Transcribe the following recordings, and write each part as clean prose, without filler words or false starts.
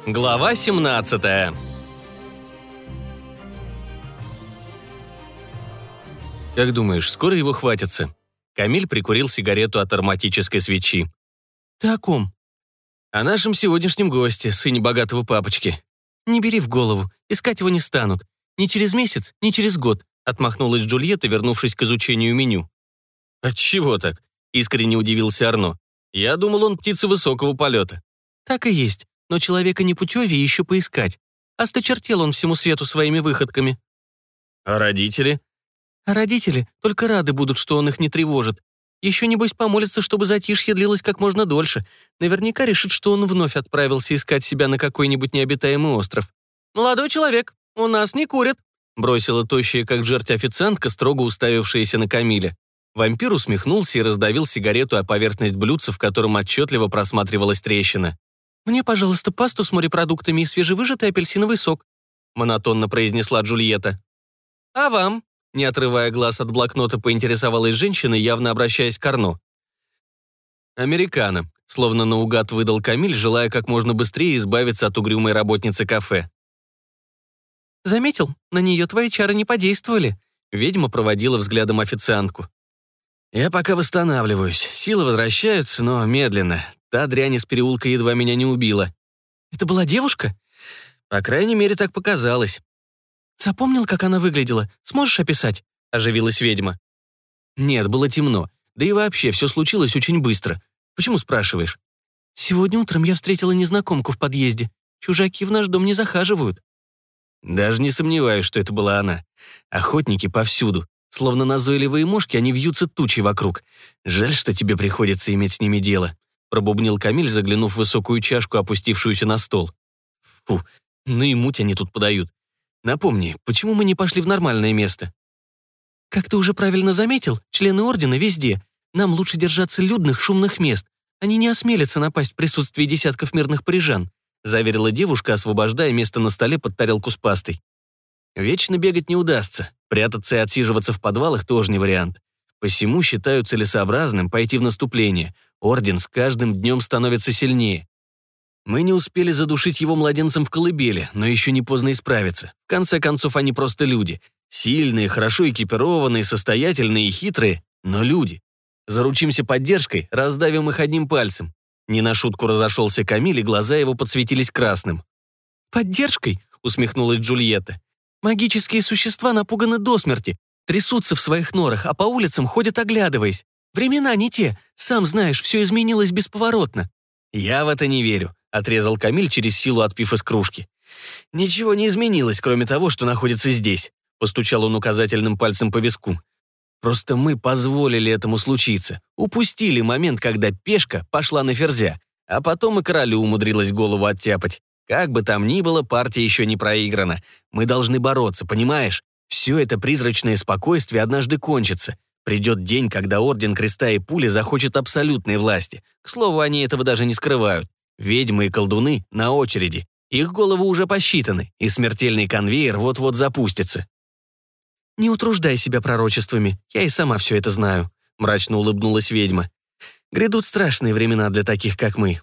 Глава 17. Как думаешь, скоро его хватится? Камиль прикурил сигарету от ароматической свечи. Ты о ком? О нашем сегодняшнем госте, сыне богатого папочки. Не бери в голову, искать его не станут. Ни через месяц, ни через год, отмахнулась Джульетта, вернувшись к изучению меню. Отчего так? Искренне удивился Арно. Я думал, он птица высокого полета. Так и есть, но человека непутевее еще поискать. Осточертел он всему свету своими выходками. А родители? А родители только рады будут, что он их не тревожит. Еще, небось, помолится, чтобы затишье длилось как можно дольше. Наверняка решит, что он вновь отправился искать себя на какой-нибудь необитаемый остров. «Молодой человек, у нас не курят», бросила тощая, как жерть официантка, строго уставившаяся на Камиля. Вампир усмехнулся и раздавил сигарету о поверхность блюдца, в котором отчетливо просматривалась трещина. «Мне, пожалуйста, пасту с морепродуктами и свежевыжатый апельсиновый сок», монотонно произнесла Джульетта. «А вам?» Не отрывая глаз от блокнота, поинтересовалась женщина, явно обращаясь к Арно. «Американо», словно наугад выдал Камиль, желая как можно быстрее избавиться от угрюмой работницы кафе. «Заметил, на нее твои чары не подействовали», ведьма проводила взглядом официантку. «Я пока восстанавливаюсь, силы возвращаются, но медленно. Та дрянь из переулка едва меня не убила». «Это была девушка?» «По крайней мере, так показалось». «Запомнил, как она выглядела? Сможешь описать?» – оживилась ведьма. «Нет, было темно. Да и вообще, все случилось очень быстро. Почему спрашиваешь?» «Сегодня утром я встретила незнакомку в подъезде. Чужаки в наш дом не захаживают». «Даже не сомневаюсь, что это была она. Охотники повсюду. Словно назойливые мошки, они вьются тучей вокруг. Жаль, что тебе приходится иметь с ними дело», – пробубнил Камиль, заглянув в высокую чашку, опустившуюся на стол. «Фу, ну и муть они тут подают. Напомни, почему мы не пошли в нормальное место?» «Как ты уже правильно заметил, члены Ордена везде. Нам лучше держаться людных, шумных мест. Они не осмелятся напасть в присутствии десятков мирных парижан», заверила девушка, освобождая место на столе под тарелку с пастой. «Вечно бегать не удастся. Прятаться и отсиживаться в подвалах тоже не вариант. Посему считаю целесообразным пойти в наступление. Орден с каждым днем становится сильнее. Мы не успели задушить его младенцем в колыбели, но еще не поздно исправиться. В конце концов, они просто люди. Сильные, хорошо экипированные, состоятельные и хитрые, но люди. Заручимся поддержкой, раздавим их одним пальцем». Не на шутку разошелся Камиль, и глаза его подсветились красным. «Поддержкой?» — усмехнулась Джульетта. «Магические существа напуганы до смерти, трясутся в своих норах, а по улицам ходят оглядываясь. Времена не те, сам знаешь, все изменилось бесповоротно». «Я в это не верю», — отрезал Камиль, через силу отпив из кружки. «Ничего не изменилось, кроме того, что находится здесь», — постучал он указательным пальцем по виску. «Просто мы позволили этому случиться, упустили момент, когда пешка пошла на ферзя, а потом и королю умудрилась голову оттяпать. Как бы там ни было, партия еще не проиграна. Мы должны бороться, понимаешь? Все это призрачное спокойствие однажды кончится. Придет день, когда Орден Креста и Пули захочет абсолютной власти. К слову, они этого даже не скрывают. Ведьмы и колдуны на очереди. Их головы уже посчитаны, и смертельный конвейер вот-вот запустится». «Не утруждай себя пророчествами, я и сама все это знаю», — мрачно улыбнулась ведьма. «Грядут страшные времена для таких, как мы».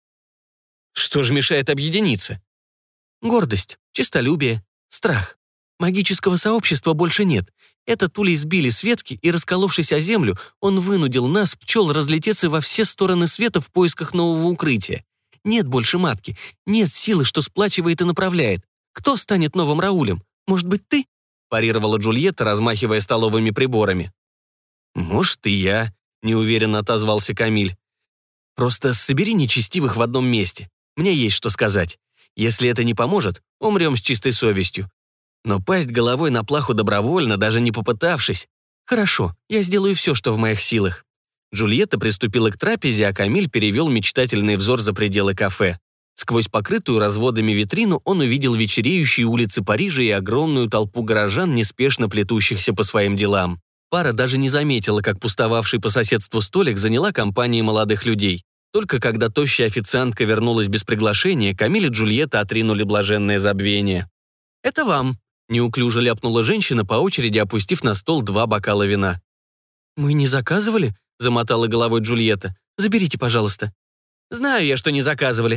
«Что же мешает объединиться?» «Гордость, честолюбие, страх. Магического сообщества больше нет. Этот улей сбили с ветки, и, расколовшись о землю, он вынудил нас, пчел, разлететься во все стороны света в поисках нового укрытия. Нет больше матки, нет силы, что сплачивает и направляет. Кто станет новым Раулем? Может быть, ты?» парировала Джульетта, размахивая столовыми приборами. «Может, и я», — неуверенно отозвался Камиль. «Просто собери нечестивых в одном месте. Мне есть что сказать. Если это не поможет, умрем с чистой совестью. Но пасть головой на плаху добровольно, даже не попытавшись. Хорошо, я сделаю все, что в моих силах». Джульетта приступила к трапезе, а Камиль перевел мечтательный взор за пределы кафе. Сквозь покрытую разводами витрину он увидел вечереющие улицы Парижа и огромную толпу горожан, неспешно плетущихся по своим делам. Пара даже не заметила, как пустовавший по соседству столик заняла компания молодых людей. Только когда тощая официантка вернулась без приглашения, Камиль и Джульетта отринули блаженное забвение. «Это вам», — неуклюже ляпнула женщина, по очереди опустив на стол 2 бокала вина. «Мы не заказывали?» — замотала головой Джульетта. «Заберите, пожалуйста». «Знаю я, что не заказывали.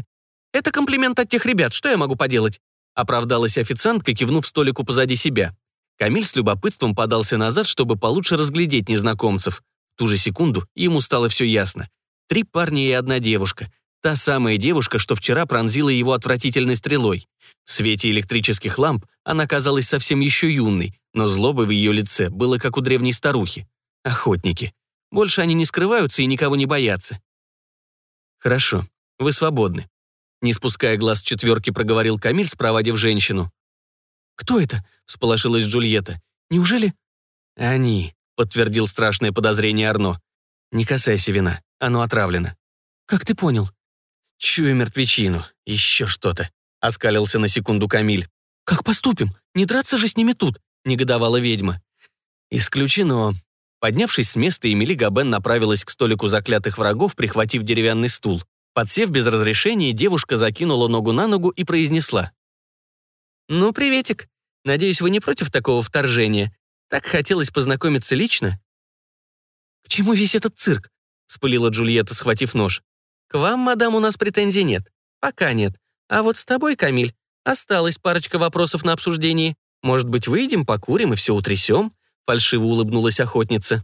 Это комплимент от тех ребят, что я могу поделать?» Оправдалась официантка, кивнув столику позади себя. Камиль с любопытством подался назад, чтобы получше разглядеть незнакомцев. В ту же секунду ему стало все ясно. 3 парня и 1 девушка. Та самая девушка, что вчера пронзила его отвратительной стрелой. В свете электрических ламп она казалась совсем еще юной, но злоба в ее лице было как у древней старухи. Охотники. Больше они не скрываются и никого не боятся. «Хорошо, вы свободны», — не спуская глаз с 4, проговорил Камиль, спровадив женщину. «Кто это?» — всполошилась Джульетта. «Неужели?» «Они», — подтвердил страшное подозрение Арно. «Не касайся вина, оно отравлено». «Как ты понял?» «Чую мертвечину, еще что-то», — оскалился на секунду Камиль. «Как поступим? Не драться же с ними тут», — негодовала ведьма. «Исключено». Поднявшись с места, Эмили Габен направилась к столику заклятых врагов, прихватив деревянный стул. Подсев без разрешения, девушка закинула ногу на ногу и произнесла. «Ну, приветик. Надеюсь, вы не против такого вторжения? Так хотелось познакомиться лично». «К чему весь этот цирк?» — вспылила Джульетта, схватив нож. «К вам, мадам, у нас претензий нет. Пока нет. А вот с тобой, Камиль, осталась парочка вопросов на обсуждении. Может быть, выйдем, покурим и все утрясем?» — фальшиво улыбнулась охотница.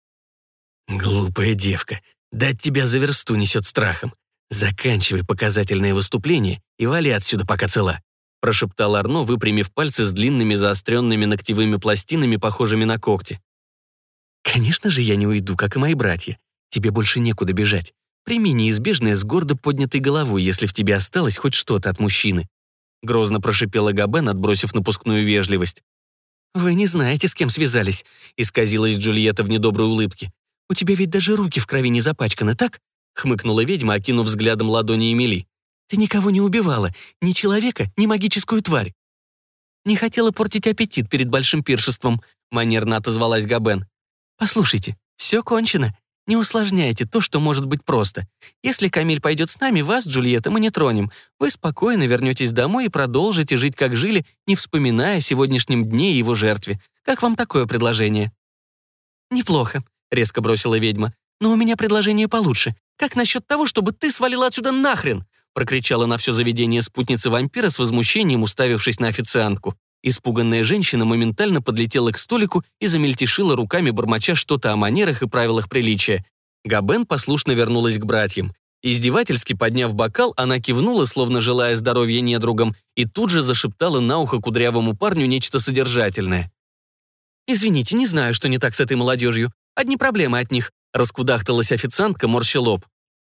«Глупая девка, да от тебя за версту несет страхом. Заканчивай показательное выступление и вали отсюда, пока цела», — прошептал Арно, выпрямив пальцы с длинными заостренными ногтевыми пластинами, похожими на когти. «Конечно же я не уйду, как и мои братья. Тебе больше некуда бежать. Прими неизбежное с гордо поднятой головой, если в тебе осталось хоть что-то от мужчины», — грозно прошипела Габен, отбросив напускную вежливость. «Вы не знаете, с кем связались», — исказилась Джульетта в недоброй улыбке. «У тебя ведь даже руки в крови не запачканы, так?» — хмыкнула ведьма, окинув взглядом ладони Эмили. «Ты никого не убивала, ни человека, ни магическую тварь». «Не хотела портить аппетит перед большим пиршеством», — манерно отозвалась Габен. «Послушайте, все кончено. Не усложняйте то, что может быть просто. Если Камиль пойдет с нами, вас, Джульетта, мы не тронем. Вы спокойно вернетесь домой и продолжите жить, как жили, не вспоминая о сегодняшнем дне и его жертве. Как вам такое предложение?» «Неплохо», — резко бросила ведьма. «Но у меня предложение получше. Как насчет того, чтобы ты свалила отсюда нахрен?» — прокричала на все заведение спутница вампира с возмущением, уставившись на официантку. Испуганная женщина моментально подлетела к столику и замельтешила руками, бормоча что-то о манерах и правилах приличия. Габен послушно вернулась к братьям. Издевательски подняв бокал, она кивнула, словно желая здоровья недругам, и тут же зашептала на ухо кудрявому парню нечто содержательное. «Извините, не знаю, что не так с этой молодежью. Одни проблемы от них», — раскудахталась официантка, морща лоб.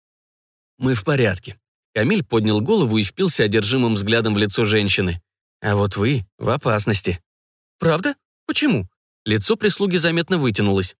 «Мы в порядке». Камиль поднял голову и впился одержимым взглядом в лицо женщины. «А вот вы в опасности». «Правда? Почему?» Лицо прислуги заметно вытянулось.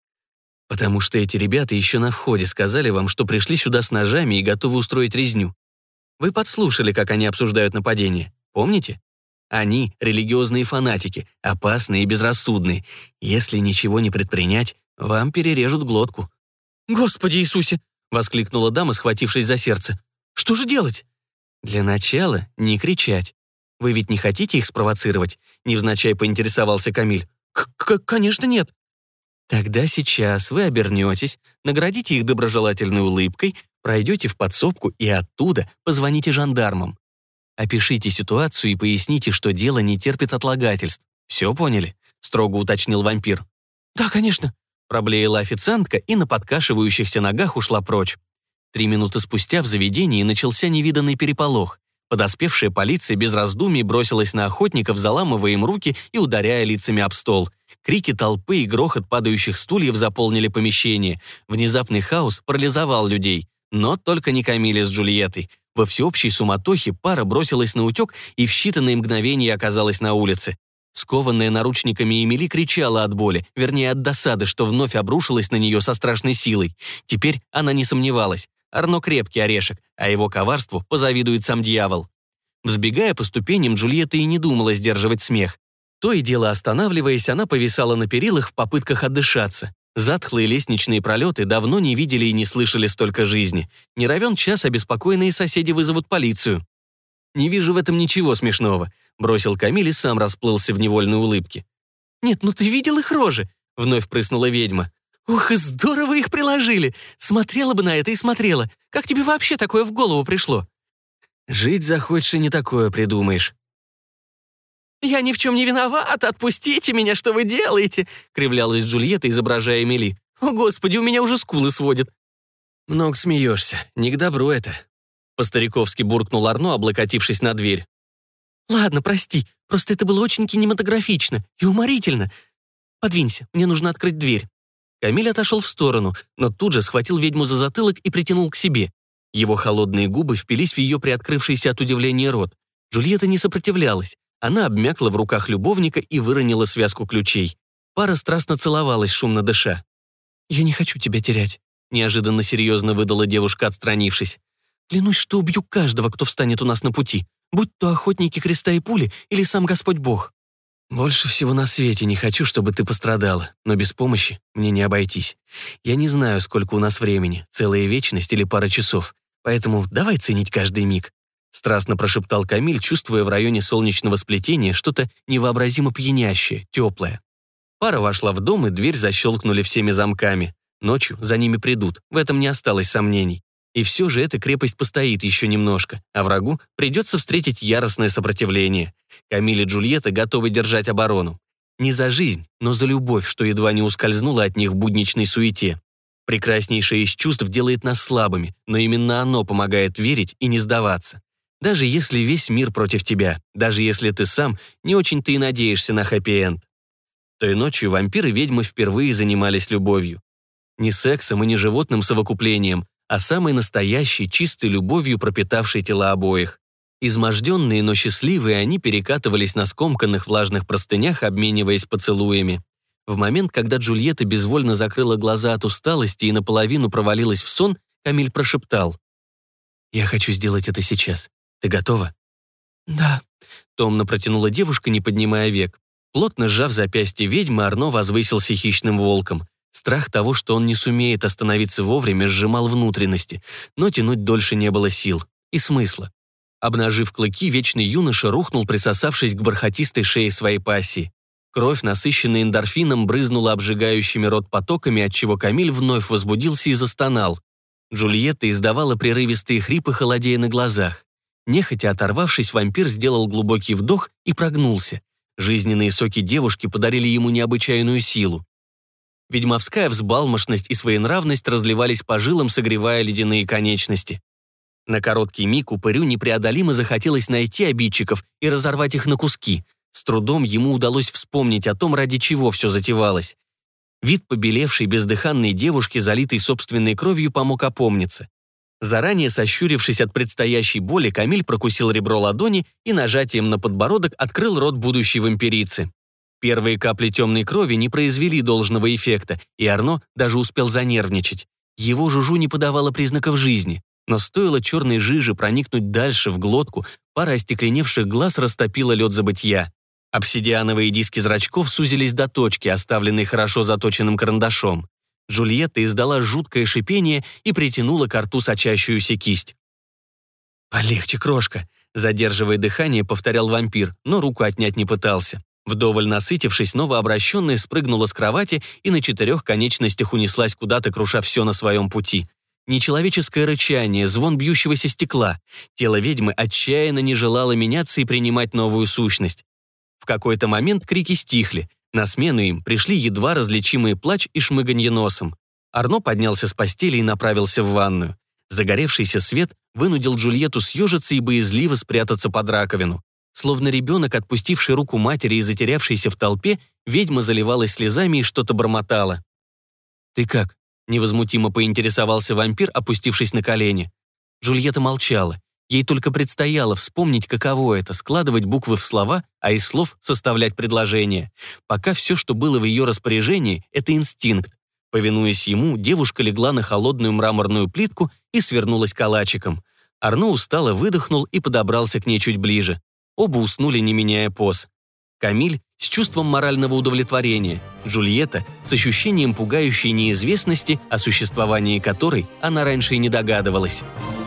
«Потому что эти ребята еще на входе сказали вам, что пришли сюда с ножами и готовы устроить резню. Вы подслушали, как они обсуждают нападение. Помните? Они — религиозные фанатики, опасные и безрассудные. Если ничего не предпринять, вам перережут глотку». «Господи Иисусе!» — воскликнула дама, схватившись за сердце. «Что же делать?» «Для начала не кричать. Вы ведь не хотите их спровоцировать?» — невзначай поинтересовался Камиль. «Конечно нет». «Тогда сейчас вы обернетесь, наградите их доброжелательной улыбкой, пройдете в подсобку и оттуда позвоните жандармам. Опишите ситуацию и поясните, что дело не терпит отлагательств. Все поняли?» — строго уточнил вампир. «Да, конечно», — проблеяла официантка и на подкашивающихся ногах ушла прочь. 3 минуты спустя в заведении начался невиданный переполох. Подоспевшая полиция без раздумий бросилась на охотников, заламывая им руки и ударяя лицами об стол. Крики толпы и грохот падающих стульев заполнили помещение. Внезапный хаос парализовал людей. Но только не Камиля с Джульеттой. Во всеобщей суматохе пара бросилась на утек и в считанные мгновения оказалась на улице. Скованная наручниками Эмили кричала от боли, вернее от досады, что вновь обрушилась на нее со страшной силой. Теперь она не сомневалась. Арно крепкий орешек, а его коварству позавидует сам дьявол. Взбегая по ступеням, Джульетта и не думала сдерживать смех. То и дело останавливаясь, она повисала на перилах в попытках отдышаться. Затхлые лестничные пролеты давно не видели и не слышали столько жизни. Не равен час обеспокоенные соседи вызовут полицию. «Не вижу в этом ничего смешного», — бросил Камиль и сам расплылся в невольной улыбке. «Нет, ну ты видел их рожи?» — вновь прыснула ведьма. «Ух, и здорово их приложили! Смотрела бы на это и смотрела. Как тебе вообще такое в голову пришло?» Жить захочешь и не такое придумаешь». «Я ни в чем не виновата, отпустите меня, что вы делаете?» — кривлялась Джульетта, изображая Эмили. «О, Господи, у меня уже скулы сводит». «Много смеешься, не к добру это», — по-стариковски буркнул Арно, облокотившись на дверь. «Ладно, прости, просто это было очень кинематографично и уморительно. Подвинься, мне нужно открыть дверь». Камиль отошел в сторону, но тут же схватил ведьму за затылок и притянул к себе. Его холодные губы впились в ее приоткрывшийся от удивления рот. Джульетта не сопротивлялась. Она обмякла в руках любовника и выронила связку ключей. Пара страстно целовалась, шумно дыша. «Я не хочу тебя терять», — неожиданно серьезно выдала девушка, отстранившись. «Клянусь, что убью каждого, кто встанет у нас на пути, будь то охотники креста и пули или сам Господь Бог». «Больше всего на свете не хочу, чтобы ты пострадала, но без помощи мне не обойтись. Я не знаю, сколько у нас времени, целая вечность или пара часов, поэтому давай ценить каждый миг», — страстно прошептал Камиль, чувствуя в районе солнечного сплетения что-то невообразимо пьянящее, теплое. Пара вошла в дом, и дверь защелкнули всеми замками. Ночью за ними придут, в этом не осталось сомнений. И все же эта крепость постоит еще немножко, а врагу придется встретить яростное сопротивление. Камиль и Джульетта готовы держать оборону. Не за жизнь, но за любовь, что едва не ускользнула от них в будничной суете. Прекраснейшее из чувств делает нас слабыми, но именно оно помогает верить и не сдаваться. Даже если весь мир против тебя, даже если ты сам не очень-то и надеешься на хэппи-энд. Той ночью вампир и ведьма впервые занимались любовью. Не сексом и не животным совокуплением, а самой настоящей, чистой любовью, пропитавшей тела обоих. Изможденные, но счастливые, они перекатывались на скомканных влажных простынях, обмениваясь поцелуями. В момент, когда Джульетта безвольно закрыла глаза от усталости и наполовину провалилась в сон, Камиль прошептал: «Я хочу сделать это сейчас. Ты готова?» «Да», — томно протянула девушка, не поднимая век. Плотно сжав запястье ведьмы, Арно возвысился хищным волком. Страх того, что он не сумеет остановиться вовремя, сжимал внутренности, но тянуть дольше не было сил и смысла. Обнажив клыки, вечный юноша рухнул, присосавшись к бархатистой шее своей пассии. Кровь, насыщенная эндорфином, брызнула обжигающими рот потоками, отчего Камиль вновь возбудился и застонал. Джульетта издавала прерывистые хрипы, холодея на глазах. Нехотя оторвавшись, вампир сделал глубокий вдох и прогнулся. Жизненные соки девушки подарили ему необычайную силу. Ведьмовская взбалмошность и своенравность разливались по жилам, согревая ледяные конечности. На короткий миг упырю непреодолимо захотелось найти обидчиков и разорвать их на куски. С трудом ему удалось вспомнить о том, ради чего все затевалось. Вид побелевшей бездыханной девушки, залитой собственной кровью, помог опомниться. Заранее сощурившись от предстоящей боли, Камиль прокусил ребро ладони и нажатием на подбородок открыл рот будущей вампирицы. Первые капли темной крови не произвели должного эффекта, и Арно даже успел занервничать. Его жужу не подавало признаков жизни, но стоило черной жиже проникнуть дальше в глотку, пара остекленевших глаз растопила лед забытья. Обсидиановые диски зрачков сузились до точки, оставленной хорошо заточенным карандашом. Джульетта издала жуткое шипение и притянула к рту сочащуюся кисть. «Полегче, крошка», — задерживая дыхание, повторял вампир, но руку отнять не пытался. Вдоволь насытившись, новообращенная спрыгнула с кровати и на 4 конечностях унеслась куда-то, круша все на своем пути. Нечеловеческое рычание, звон бьющегося стекла. Тело ведьмы отчаянно не желало меняться и принимать новую сущность. В какой-то момент крики стихли. На смену им пришли едва различимые плач и шмыганье носом. Арно поднялся с постели и направился в ванную. Загоревшийся свет вынудил Джульетту съежиться и боязливо спрятаться под раковину. Словно ребенок, отпустивший руку матери и затерявшийся в толпе, ведьма заливалась слезами и что-то бормотала. «Ты как?» — невозмутимо поинтересовался вампир, опустившись на колени. Джульетта молчала. Ей только предстояло вспомнить, каково это — складывать буквы в слова, а из слов составлять предложения. Пока все, что было в ее распоряжении, — это инстинкт. Повинуясь ему, девушка легла на холодную мраморную плитку и свернулась калачиком. Арно устало выдохнул и подобрался к ней чуть ближе. Оба уснули, не меняя поз. Камиль с чувством морального удовлетворения, Джульетта с ощущением пугающей неизвестности, о существовании которой она раньше и не догадывалась.